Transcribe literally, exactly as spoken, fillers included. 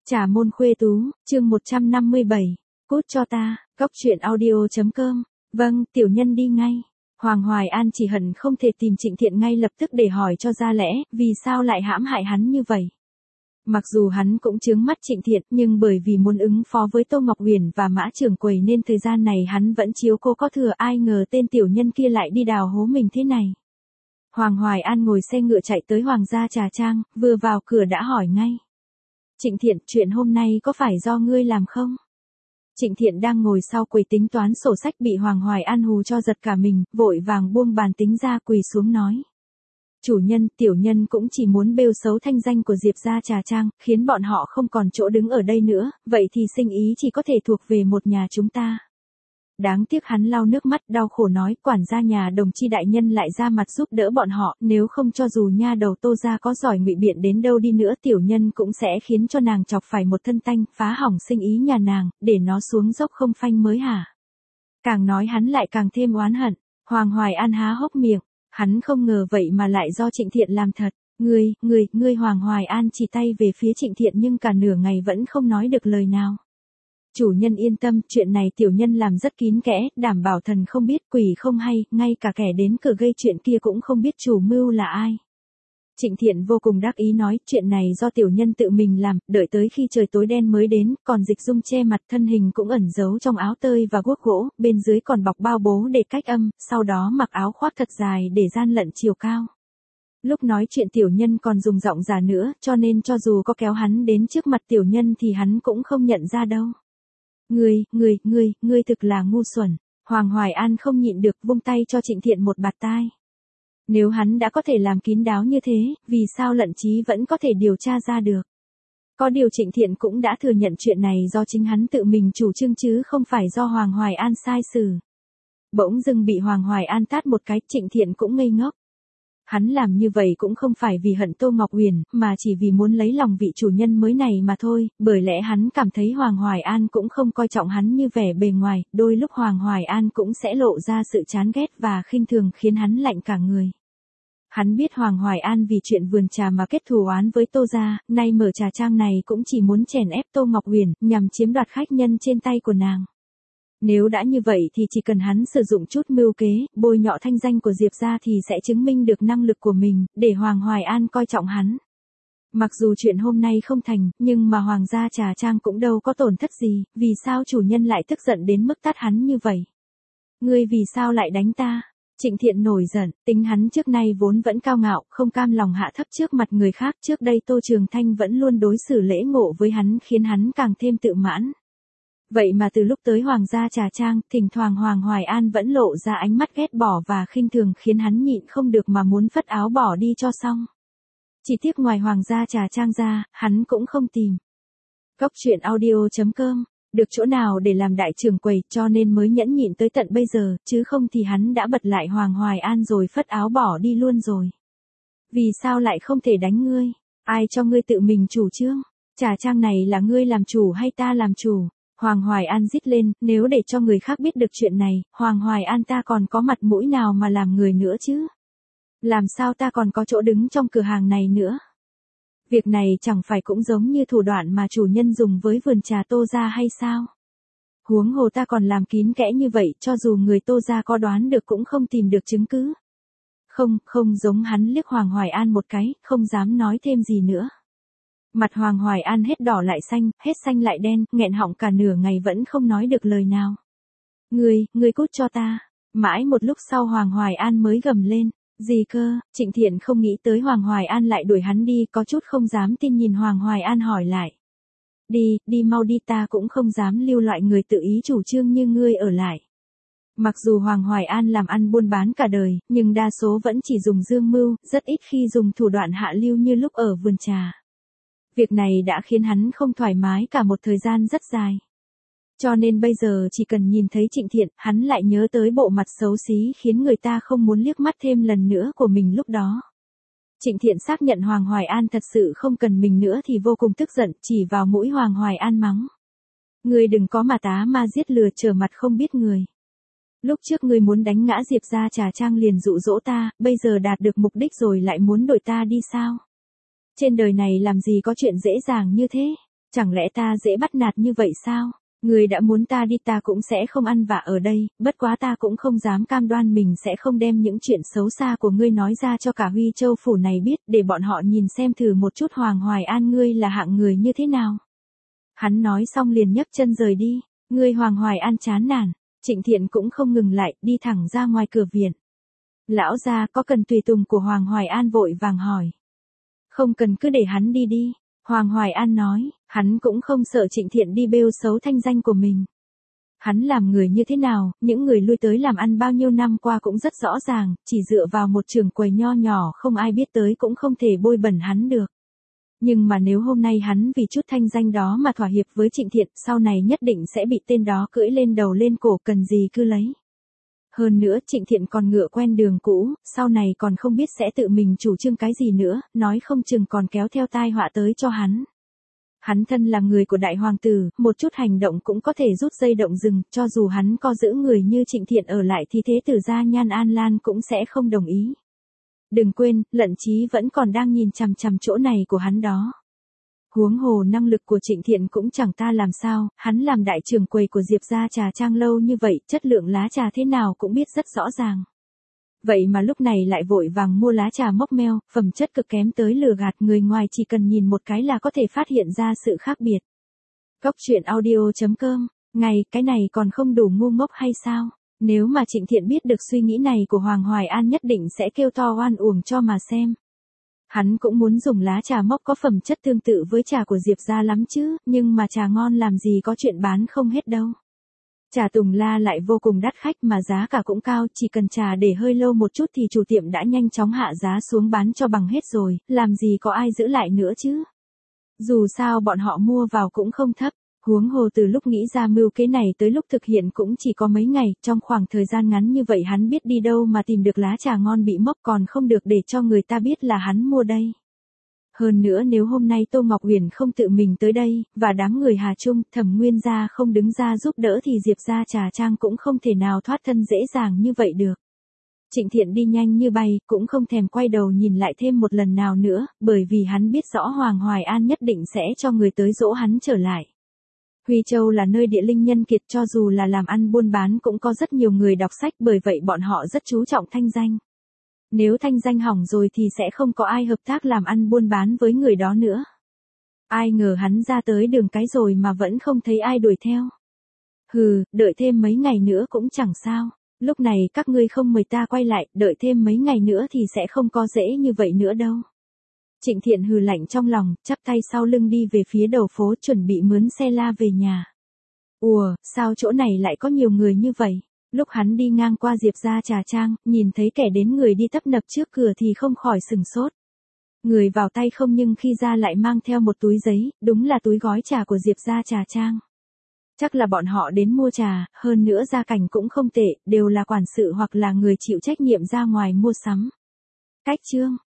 Trà môn khuê tú, chương một trăm năm mươi bảy, cút cho ta, góc truyện audio.com, vâng, tiểu nhân đi ngay. Hoàng Hoài An chỉ hận không thể tìm Trịnh Thiện ngay lập tức để hỏi cho ra lẽ, vì sao lại hãm hại hắn như vậy. Mặc dù hắn cũng chướng mắt Trịnh Thiện, nhưng bởi vì muốn ứng phó với Tô Ngọc Huyền và Mã Trường Quầy nên thời gian này hắn vẫn chiếu cô có thừa, ai ngờ tên tiểu nhân kia lại đi đào hố mình thế này. Hoàng Hoài An ngồi xe ngựa chạy tới Hoàng gia Trà Trang, vừa vào cửa đã hỏi ngay. Trịnh Thiện, chuyện hôm nay có phải do ngươi làm không? Trịnh Thiện đang ngồi sau quầy tính toán sổ sách bị Hoàng Hoài An hù cho giật cả mình, vội vàng buông bàn tính ra quỳ xuống nói. Chủ nhân, tiểu nhân cũng chỉ muốn bêu xấu thanh danh của Diệp gia Trà Trang, khiến bọn họ không còn chỗ đứng ở đây nữa, vậy thì sinh ý chỉ có thể thuộc về một nhà chúng ta. Đáng tiếc hắn lau nước mắt đau khổ nói, quản gia nhà Đồng Chi đại nhân lại ra mặt giúp đỡ bọn họ, nếu không cho dù nha đầu Tô gia có giỏi ngụy biện đến đâu đi nữa tiểu nhân cũng sẽ khiến cho nàng chọc phải một thân tanh, phá hỏng sinh ý nhà nàng, để nó xuống dốc không phanh mới hả. Càng nói hắn lại càng thêm oán hận. Hoàng Hoài An há hốc miệng, hắn không ngờ vậy mà lại do Trịnh Thiện làm thật. Ngươi, ngươi, ngươi Hoàng Hoài An chỉ tay về phía Trịnh Thiện nhưng cả nửa ngày vẫn không nói được lời nào. Chủ nhân yên tâm, chuyện này tiểu nhân làm rất kín kẽ, đảm bảo thần không biết quỷ không hay, ngay cả kẻ đến cửa gây chuyện kia cũng không biết chủ mưu là ai. Trịnh Thiện vô cùng đắc ý nói, chuyện này do tiểu nhân tự mình làm, đợi tới khi trời tối đen mới đến, còn Dịch Dung che mặt thân hình cũng ẩn giấu trong áo tơi và guốc gỗ, bên dưới còn bọc bao bố để cách âm, sau đó mặc áo khoác thật dài để gian lận chiều cao. Lúc nói chuyện tiểu nhân còn dùng giọng giả nữa, cho nên cho dù có kéo hắn đến trước mặt tiểu nhân thì hắn cũng không nhận ra đâu. Ngươi, ngươi, ngươi, ngươi thực là ngu xuẩn. Hoàng Hoài An không nhịn được vung tay cho Trịnh Thiện một bạt tai. Nếu hắn đã có thể làm kín đáo như thế, vì sao Lận Chí vẫn có thể điều tra ra được? Có điều Trịnh Thiện cũng đã thừa nhận chuyện này do chính hắn tự mình chủ trương chứ không phải do Hoàng Hoài An sai xử. Bỗng dưng bị Hoàng Hoài An tát một cái, Trịnh Thiện cũng ngây ngốc. Hắn làm như vậy cũng không phải vì hận Tô Ngọc Huyền, mà chỉ vì muốn lấy lòng vị chủ nhân mới này mà thôi, bởi lẽ hắn cảm thấy Hoàng Hoài An cũng không coi trọng hắn như vẻ bề ngoài, đôi lúc Hoàng Hoài An cũng sẽ lộ ra sự chán ghét và khinh thường khiến hắn lạnh cả người. Hắn biết Hoàng Hoài An vì chuyện vườn trà mà kết thù oán với Tô gia, nay mở trà trang này cũng chỉ muốn chèn ép Tô Ngọc Huyền, nhằm chiếm đoạt khách nhân trên tay của nàng. Nếu đã như vậy thì chỉ cần hắn sử dụng chút mưu kế, bôi nhọ thanh danh của Diệp gia thì sẽ chứng minh được năng lực của mình, để Hoàng Hoài An coi trọng hắn. Mặc dù chuyện hôm nay không thành, nhưng mà Hoàng gia Trà Trang cũng đâu có tổn thất gì, vì sao chủ nhân lại tức giận đến mức tát hắn như vậy? Ngươi vì sao lại đánh ta? Trịnh Thiện nổi giận, tính hắn trước nay vốn vẫn cao ngạo, không cam lòng hạ thấp trước mặt người khác, trước đây Tô Trường Thanh vẫn luôn đối xử lễ ngộ với hắn khiến hắn càng thêm tự mãn. Vậy mà từ lúc tới Hoàng gia Trà Trang, thỉnh thoảng Hoàng Hoài An vẫn lộ ra ánh mắt ghét bỏ và khinh thường khiến hắn nhịn không được mà muốn phất áo bỏ đi cho xong. Chỉ tiếc ngoài Hoàng gia Trà Trang ra, hắn cũng không tìm. Góc truyện audio.com, được chỗ nào để làm đại trưởng quầy cho nên mới nhẫn nhịn tới tận bây giờ, chứ không thì hắn đã bật lại Hoàng Hoài An rồi phất áo bỏ đi luôn rồi. Vì sao lại không thể đánh ngươi? Ai cho ngươi tự mình chủ trương? Trà Trang này là ngươi làm chủ hay ta làm chủ? Hoàng Hoài An rít lên, nếu để cho người khác biết được chuyện này, Hoàng Hoài An ta còn có mặt mũi nào mà làm người nữa chứ? Làm sao ta còn có chỗ đứng trong cửa hàng này nữa? Việc này chẳng phải cũng giống như thủ đoạn mà chủ nhân dùng với vườn trà Tô gia hay sao? Huống hồ ta còn làm kín kẽ như vậy, cho dù người Tô gia có đoán được cũng không tìm được chứng cứ. Không, không giống hắn liếc Hoàng Hoài An một cái, không dám nói thêm gì nữa. Mặt Hoàng Hoài An hết đỏ lại xanh, hết xanh lại đen, nghẹn họng cả nửa ngày vẫn không nói được lời nào. Ngươi, ngươi cút cho ta. Mãi một lúc sau Hoàng Hoài An mới gầm lên. Gì cơ? Trịnh Thiện không nghĩ tới Hoàng Hoài An lại đuổi hắn đi, có chút không dám tin nhìn Hoàng Hoài An hỏi lại. Đi, đi mau đi, ta cũng không dám lưu loại người tự ý chủ trương như ngươi ở lại. Mặc dù Hoàng Hoài An làm ăn buôn bán cả đời, nhưng đa số vẫn chỉ dùng dương mưu, rất ít khi dùng thủ đoạn hạ lưu như lúc ở vườn trà. Việc này đã khiến hắn không thoải mái cả một thời gian rất dài. Cho nên bây giờ chỉ cần nhìn thấy Trịnh Thiện, hắn lại nhớ tới bộ mặt xấu xí khiến người ta không muốn liếc mắt thêm lần nữa của mình lúc đó. Trịnh Thiện xác nhận Hoàng Hoài An thật sự không cần mình nữa thì vô cùng tức giận, chỉ vào mũi Hoàng Hoài An mắng. Ngươi đừng có mà tá ma giết lừa trở mặt không biết người. Lúc trước ngươi muốn đánh ngã Diệp gia Trà Trang liền dụ dỗ ta, bây giờ đạt được mục đích rồi lại muốn đuổi ta đi sao? Trên đời này làm gì có chuyện dễ dàng như thế? Chẳng lẽ ta dễ bắt nạt như vậy sao? Người đã muốn ta đi ta cũng sẽ không ăn vạ ở đây, bất quá ta cũng không dám cam đoan mình sẽ không đem những chuyện xấu xa của ngươi nói ra cho cả Huy Châu phủ này biết, để bọn họ nhìn xem thử một chút Hoàng Hoài An ngươi là hạng người như thế nào. Hắn nói xong liền nhấc chân rời đi, ngươi Hoàng Hoài An chán nản, Trịnh Thiện cũng không ngừng lại, đi thẳng ra ngoài cửa viện. Lão gia có cần tùy tùng của Hoàng Hoài An vội vàng hỏi. Không cần, cứ để hắn đi đi. Hoàng Hoài An nói, hắn cũng không sợ Trịnh Thiện đi bêu xấu thanh danh của mình. Hắn làm người như thế nào, những người lui tới làm ăn bao nhiêu năm qua cũng rất rõ ràng, chỉ dựa vào một trường quầy nho nhỏ không ai biết tới cũng không thể bôi bẩn hắn được. Nhưng mà nếu hôm nay hắn vì chút thanh danh đó mà thỏa hiệp với Trịnh Thiện, sau này nhất định sẽ bị tên đó cưỡi lên đầu lên cổ, cần gì cứ lấy. Hơn nữa Trịnh Thiện còn ngựa quen đường cũ, sau này còn không biết sẽ tự mình chủ trương cái gì nữa, nói không chừng còn kéo theo tai họa tới cho hắn. Hắn thân là người của đại hoàng tử, một chút hành động cũng có thể rút dây động rừng, cho dù hắn có giữ người như Trịnh Thiện ở lại thì thế tử gia Nhan An Lan cũng sẽ không đồng ý. Đừng quên, Lận Chí vẫn còn đang nhìn chằm chằm chỗ này của hắn đó. Huống hồ năng lực của Trịnh Thiện cũng chẳng ta làm sao, hắn làm đại trưởng quầy của Diệp gia trà trang lâu như vậy, chất lượng lá trà thế nào cũng biết rất rõ ràng. Vậy mà lúc này lại vội vàng mua lá trà mốc meo, phẩm chất cực kém tới lừa gạt người ngoài, chỉ cần nhìn một cái là có thể phát hiện ra sự khác biệt. Góc truyện audio chấm com, ngày, cái này còn không đủ ngu ngốc hay sao? Nếu mà Trịnh Thiện biết được suy nghĩ này của Hoàng Hoài An nhất định sẽ kêu to oan uổng cho mà xem. Hắn cũng muốn dùng lá trà mốc có phẩm chất tương tự với trà của Diệp gia lắm chứ, nhưng mà trà ngon làm gì có chuyện bán không hết đâu. Trà Tùng La lại vô cùng đắt khách mà giá cả cũng cao, chỉ cần trà để hơi lâu một chút thì chủ tiệm đã nhanh chóng hạ giá xuống bán cho bằng hết rồi, làm gì có ai giữ lại nữa chứ. Dù sao bọn họ mua vào cũng không thấp, huống hồ từ lúc nghĩ ra mưu kế này tới lúc thực hiện cũng chỉ có mấy ngày, trong khoảng thời gian ngắn như vậy hắn biết đi đâu mà tìm được lá trà ngon bị mốc, còn không được để cho người ta biết là hắn mua đây. Hơn nữa nếu hôm nay Tô Ngọc Uyển không tự mình tới đây, và đám người Hà Trung, Thẩm Nguyên gia không đứng ra giúp đỡ thì Diệp gia trà trang cũng không thể nào thoát thân dễ dàng như vậy được. Trịnh Thiện đi nhanh như bay, cũng không thèm quay đầu nhìn lại thêm một lần nào nữa, bởi vì hắn biết rõ Hoàng Hoài An nhất định sẽ cho người tới dỗ hắn trở lại. Huy Châu là nơi địa linh nhân kiệt, cho dù là làm ăn buôn bán cũng có rất nhiều người đọc sách, bởi vậy bọn họ rất chú trọng thanh danh. Nếu thanh danh hỏng rồi thì sẽ không có ai hợp tác làm ăn buôn bán với người đó nữa. Ai ngờ hắn ra tới đường cái rồi mà vẫn không thấy ai đuổi theo. Hừ, đợi thêm mấy ngày nữa cũng chẳng sao. Lúc này các ngươi không mời ta quay lại, đợi thêm mấy ngày nữa thì sẽ không có dễ như vậy nữa đâu. Trịnh Thiện hừ lạnh trong lòng, chắp tay sau lưng đi về phía đầu phố, chuẩn bị mướn xe la về nhà. Ùa, sao chỗ này lại có nhiều người như vậy? Lúc hắn đi ngang qua Diệp gia trà trang, nhìn thấy kẻ đến người đi tấp nập trước cửa thì không khỏi sừng sốt. Người vào tay không nhưng khi ra lại mang theo một túi giấy, đúng là túi gói trà của Diệp gia trà trang. Chắc là bọn họ đến mua trà, hơn nữa gia cảnh cũng không tệ, đều là quản sự hoặc là người chịu trách nhiệm ra ngoài mua sắm. Cách chương